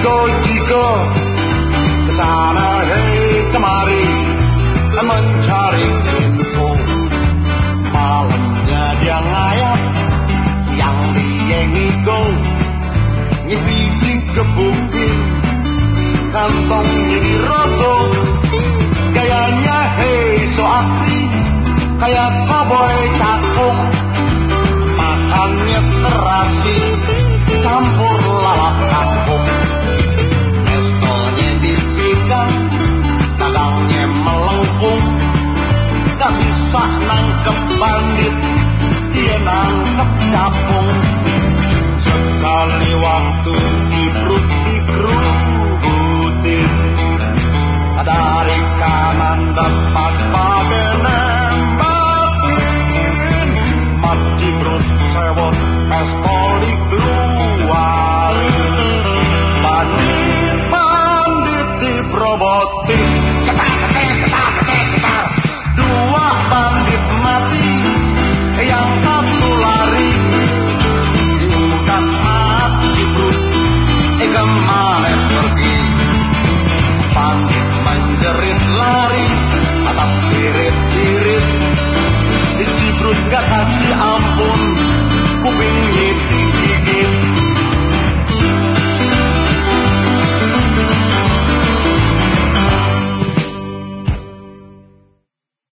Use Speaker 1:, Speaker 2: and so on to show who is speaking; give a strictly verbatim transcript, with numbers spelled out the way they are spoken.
Speaker 1: Jiko-jiko kesana hei kemari mencari info. Malamnya dia ngayap, siang dia ngigo, ngipili ke bukit, kantongnya dirogoh. Gayanya hei so aksi, kayak cowboy